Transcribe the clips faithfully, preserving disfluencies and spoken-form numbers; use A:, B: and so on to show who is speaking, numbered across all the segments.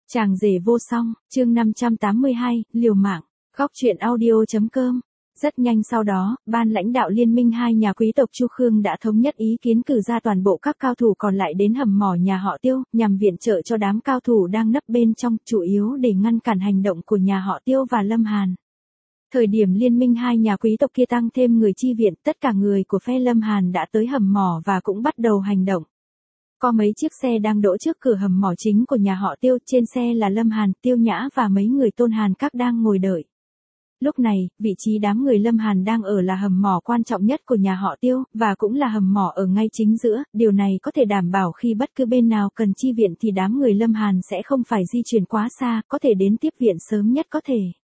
A: Chàng rể vô song, chương năm trăm tám mươi hai, liều mạng, góc truyện audio.com. Rất nhanh sau đó, ban lãnh đạo liên minh hai nhà quý tộc Chu Khương đã thống nhất ý kiến cử ra toàn bộ các cao thủ còn lại đến hầm mỏ nhà họ Tiêu, nhằm viện trợ cho đám cao thủ đang nấp bên trong, chủ yếu để ngăn cản hành động của nhà họ Tiêu và Lâm Hàn. Thời điểm liên minh hai nhà quý tộc kia tăng thêm người chi viện, tất cả người của phe Lâm Hàn đã tới hầm mỏ và cũng bắt đầu hành động. Có mấy chiếc xe đang đỗ trước cửa hầm mỏ chính của nhà họ Tiêu, trên xe là Lâm Hàn, Tiêu Nhã và mấy người Tôn Hàn các đang ngồi đợi. Lúc này, vị trí đám người Lâm Hàn đang ở là hầm mỏ quan trọng nhất của nhà họ Tiêu, và cũng là hầm mỏ ở ngay chính giữa, điều này có thể đảm bảo khi bất cứ bên nào cần chi viện thì đám người Lâm Hàn sẽ không phải di chuyển quá xa, có thể đến tiếp viện sớm nhất có thể.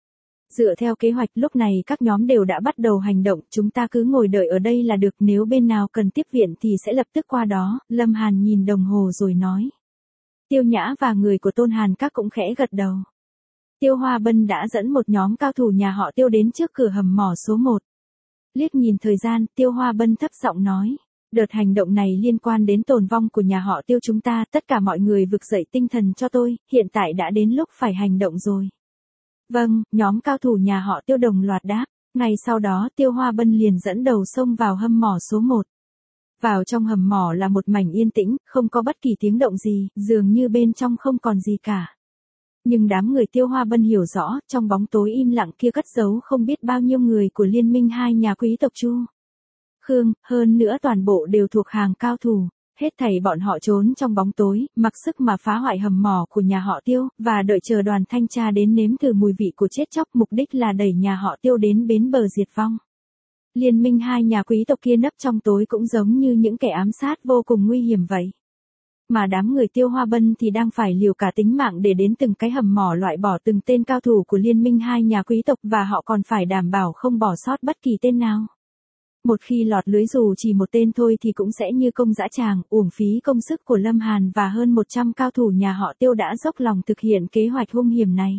A: Dựa theo kế hoạch lúc này các nhóm đều đã bắt đầu hành động, chúng ta cứ ngồi đợi ở đây là được, nếu bên nào cần tiếp viện thì sẽ lập tức qua đó, Lâm Hàn nhìn đồng hồ rồi nói. Tiêu Nhã và người của Tôn Hàn các cũng khẽ gật đầu. Tiêu Hoa Bân đã dẫn một nhóm cao thủ nhà họ Tiêu đến trước cửa hầm mỏ số một. Liếc nhìn thời gian, Tiêu Hoa Bân thấp giọng nói. Đợt hành động này liên quan đến tồn vong của nhà họ Tiêu chúng ta, tất cả mọi người vực dậy tinh thần cho tôi, hiện tại đã đến lúc phải hành động rồi. Vâng, nhóm cao thủ nhà họ Tiêu đồng loạt đáp. Ngay sau đó Tiêu Hoa Bân liền dẫn đầu xông vào hầm mỏ số một. Vào trong hầm mỏ là một mảnh yên tĩnh, không có bất kỳ tiếng động gì, dường như bên trong không còn gì cả. Nhưng đám người Tiêu Hoa Bân hiểu rõ, trong bóng tối im lặng kia cất giấu không biết bao nhiêu người của liên minh hai nhà quý tộc Chu Khương, hơn nữa toàn bộ đều thuộc hàng cao thủ. Hết thảy bọn họ trốn trong bóng tối, mặc sức mà phá hoại hầm mỏ của nhà họ Tiêu, và đợi chờ đoàn thanh tra đến nếm thử mùi vị của chết chóc, mục đích là đẩy nhà họ Tiêu đến bến bờ diệt vong. Liên minh hai nhà quý tộc kia nấp trong tối cũng giống như những kẻ ám sát vô cùng nguy hiểm vậy. Mà đám người Tiêu Hoa Bân thì đang phải liều cả tính mạng để đến từng cái hầm mỏ loại bỏ từng tên cao thủ của liên minh hai nhà quý tộc, và họ còn phải đảm bảo không bỏ sót bất kỳ tên nào. Một khi lọt lưới dù chỉ một tên thôi thì cũng sẽ như công dã tràng, uổng phí công sức của Lâm Hàn và hơn một trăm cao thủ nhà họ Tiêu đã dốc lòng thực hiện kế hoạch hung hiểm này.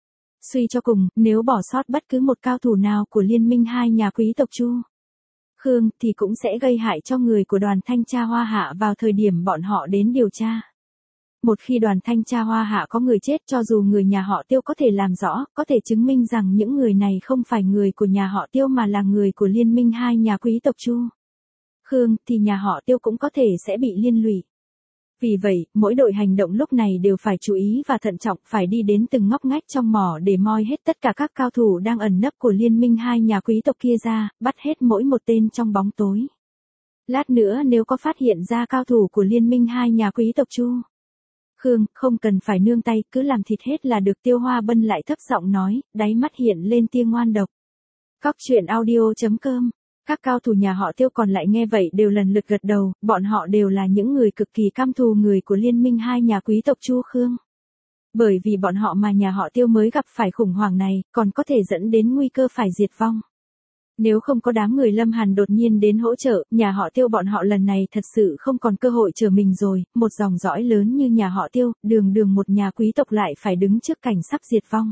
A: Suy cho cùng, nếu bỏ sót bất cứ một cao thủ nào của liên minh hai nhà quý tộc Chu Khương thì cũng sẽ gây hại cho người của đoàn thanh tra Hoa Hạ vào thời điểm bọn họ đến điều tra. Một khi đoàn thanh tra Hoa Hạ có người chết, cho dù người nhà họ Tiêu có thể làm rõ, có thể chứng minh rằng những người này không phải người của nhà họ Tiêu mà là người của liên minh hai nhà quý tộc Chu Khương, thì nhà họ Tiêu cũng có thể sẽ bị liên lụy. Vì vậy, mỗi đội hành động lúc này đều phải chú ý và thận trọng, phải đi đến từng ngóc ngách trong mỏ để moi hết tất cả các cao thủ đang ẩn nấp của liên minh hai nhà quý tộc kia ra, bắt hết mỗi một tên trong bóng tối. Lát nữa nếu có phát hiện ra cao thủ của liên minh hai nhà quý tộc Chu Khương, không cần phải nương tay, cứ làm thịt hết là được. Tiêu Hoa Bân lại thấp giọng nói, đáy mắt hiện lên tia ngoan độc. Góc truyện audio.com. Các cao thủ nhà họ Tiêu còn lại nghe vậy đều lần lượt gật đầu, bọn họ đều là những người cực kỳ căm thù người của liên minh hai nhà quý tộc Chu Khương. Bởi vì bọn họ mà nhà họ Tiêu mới gặp phải khủng hoảng này, còn có thể dẫn đến nguy cơ phải diệt vong. Nếu không có đám người Lâm Hàn đột nhiên đến hỗ trợ, nhà họ Tiêu bọn họ lần này thật sự không còn cơ hội trở mình rồi, một dòng dõi lớn như nhà họ Tiêu, đường đường một nhà quý tộc lại phải đứng trước cảnh sắp diệt vong.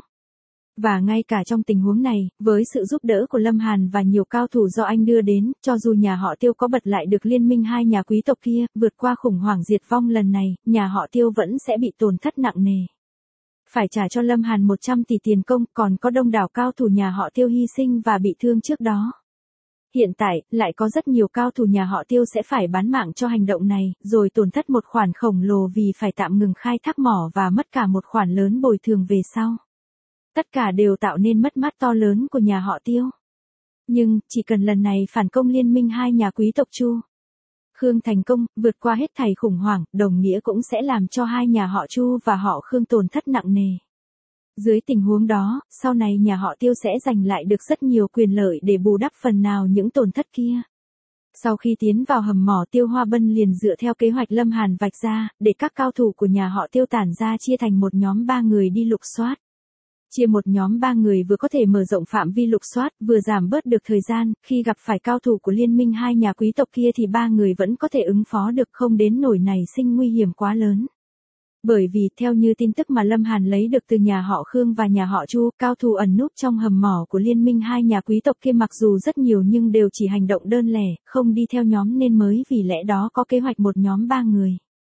A: Và ngay cả trong tình huống này, với sự giúp đỡ của Lâm Hàn và nhiều cao thủ do anh đưa đến, cho dù nhà họ Tiêu có bật lại được liên minh hai nhà quý tộc kia, vượt qua khủng hoảng diệt vong lần này, nhà họ Tiêu vẫn sẽ bị tổn thất nặng nề. Phải trả cho Lâm Hàn một trăm tỷ tiền công, còn có đông đảo cao thủ nhà họ Tiêu hy sinh và bị thương trước đó. Hiện tại, lại có rất nhiều cao thủ nhà họ Tiêu sẽ phải bán mạng cho hành động này, rồi tổn thất một khoản khổng lồ vì phải tạm ngừng khai thác mỏ và mất cả một khoản lớn bồi thường về sau. Tất cả đều tạo nên mất mát to lớn của nhà họ Tiêu. Nhưng, chỉ cần lần này phản công liên minh hai nhà quý tộc Chu Khương thành công, vượt qua hết thảy khủng hoảng, đồng nghĩa cũng sẽ làm cho hai nhà họ Chu và họ Khương tổn thất nặng nề. Dưới tình huống đó, sau này nhà họ Tiêu sẽ giành lại được rất nhiều quyền lợi để bù đắp phần nào những tổn thất kia. Sau khi tiến vào hầm mỏ, Tiêu Hoa Bân liền dựa theo kế hoạch Lâm Hàn vạch ra, để các cao thủ của nhà họ Tiêu tản ra chia thành một nhóm ba người đi lục soát. Chia một nhóm ba người vừa có thể mở rộng phạm vi lục soát, vừa giảm bớt được thời gian, khi gặp phải cao thủ của liên minh hai nhà quý tộc kia thì ba người vẫn có thể ứng phó được, không đến nỗi nảy sinh nguy hiểm quá lớn. Bởi vì, theo như tin tức mà Lâm Hàn lấy được từ nhà họ Khương và nhà họ Chu, cao thủ ẩn núp trong hầm mỏ của liên minh hai nhà quý tộc kia mặc dù rất nhiều nhưng đều chỉ hành động đơn lẻ, không đi theo nhóm nên mới vì lẽ đó có kế hoạch một nhóm ba người.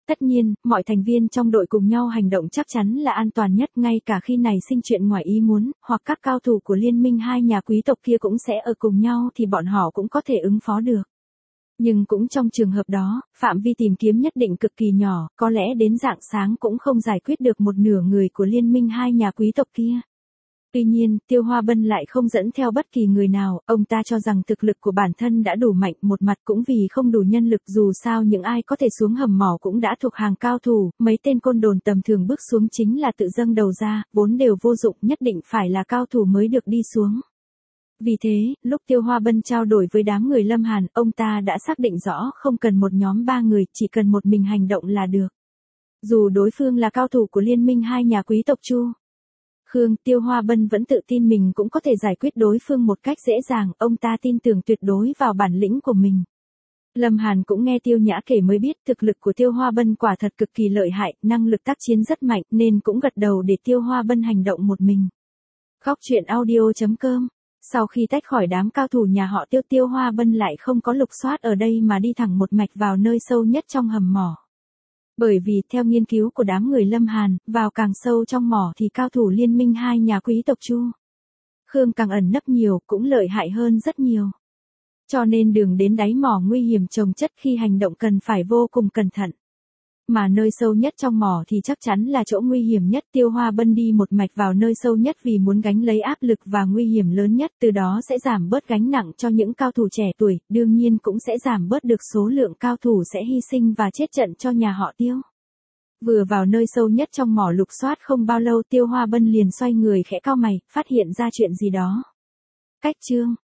A: Tất nhiên, mọi thành viên trong đội cùng nhau hành động chắc chắn là an toàn nhất, ngay cả khi này sinh chuyện ngoài ý muốn, hoặc các cao thủ của liên minh hai nhà quý tộc kia cũng sẽ ở cùng nhau thì bọn họ cũng có thể ứng phó được. Nhưng cũng trong trường hợp đó, phạm vi tìm kiếm nhất định cực kỳ nhỏ, có lẽ đến rạng sáng cũng không giải quyết được một nửa người của liên minh hai nhà quý tộc kia. Tuy nhiên, Tiêu Hoa Bân lại không dẫn theo bất kỳ người nào, ông ta cho rằng thực lực của bản thân đã đủ mạnh, một mặt cũng vì không đủ nhân lực, dù sao những ai có thể xuống hầm mỏ cũng đã thuộc hàng cao thủ, mấy tên côn đồn tầm thường bước xuống chính là tự dâng đầu ra, vốn đều vô dụng, nhất định phải là cao thủ mới được đi xuống. Vì thế, lúc Tiêu Hoa Bân trao đổi với đám người Lâm Hàn, ông ta đã xác định rõ không cần một nhóm ba người, chỉ cần một mình hành động là được. Dù đối phương là cao thủ của liên minh hai nhà quý tộc Chu Khương, Tiêu Hoa Bân vẫn tự tin mình cũng có thể giải quyết đối phương một cách dễ dàng, ông ta tin tưởng tuyệt đối vào bản lĩnh của mình. Lâm Hàn cũng nghe Tiêu Nhã kể mới biết thực lực của Tiêu Hoa Bân quả thật cực kỳ lợi hại, năng lực tác chiến rất mạnh nên cũng gật đầu để Tiêu Hoa Bân hành động một mình. Góc truyện audio chấm com. Sau khi tách khỏi đám cao thủ nhà họ Tiêu, Tiêu Hoa Bân lại không có lục soát ở đây mà đi thẳng một mạch vào nơi sâu nhất trong hầm mỏ. Bởi vì, theo nghiên cứu của đám người Lâm Hàn, vào càng sâu trong mỏ thì cao thủ liên minh hai nhà quý tộc Chu Khương càng ẩn nấp nhiều, cũng lợi hại hơn rất nhiều. Cho nên đường đến đáy mỏ nguy hiểm chồng chất, khi hành động cần phải vô cùng cẩn thận. Mà nơi sâu nhất trong mỏ thì chắc chắn là chỗ nguy hiểm nhất. Tiêu Hoa Bân đi một mạch vào nơi sâu nhất vì muốn gánh lấy áp lực và nguy hiểm lớn nhất, từ đó sẽ giảm bớt gánh nặng cho những cao thủ trẻ tuổi, đương nhiên cũng sẽ giảm bớt được số lượng cao thủ sẽ hy sinh và chết trận cho nhà họ Tiêu. Vừa vào nơi sâu nhất trong mỏ lục soát không bao lâu, Tiêu Hoa Bân liền xoay người khẽ cau mày, phát hiện ra chuyện gì đó. Cách chương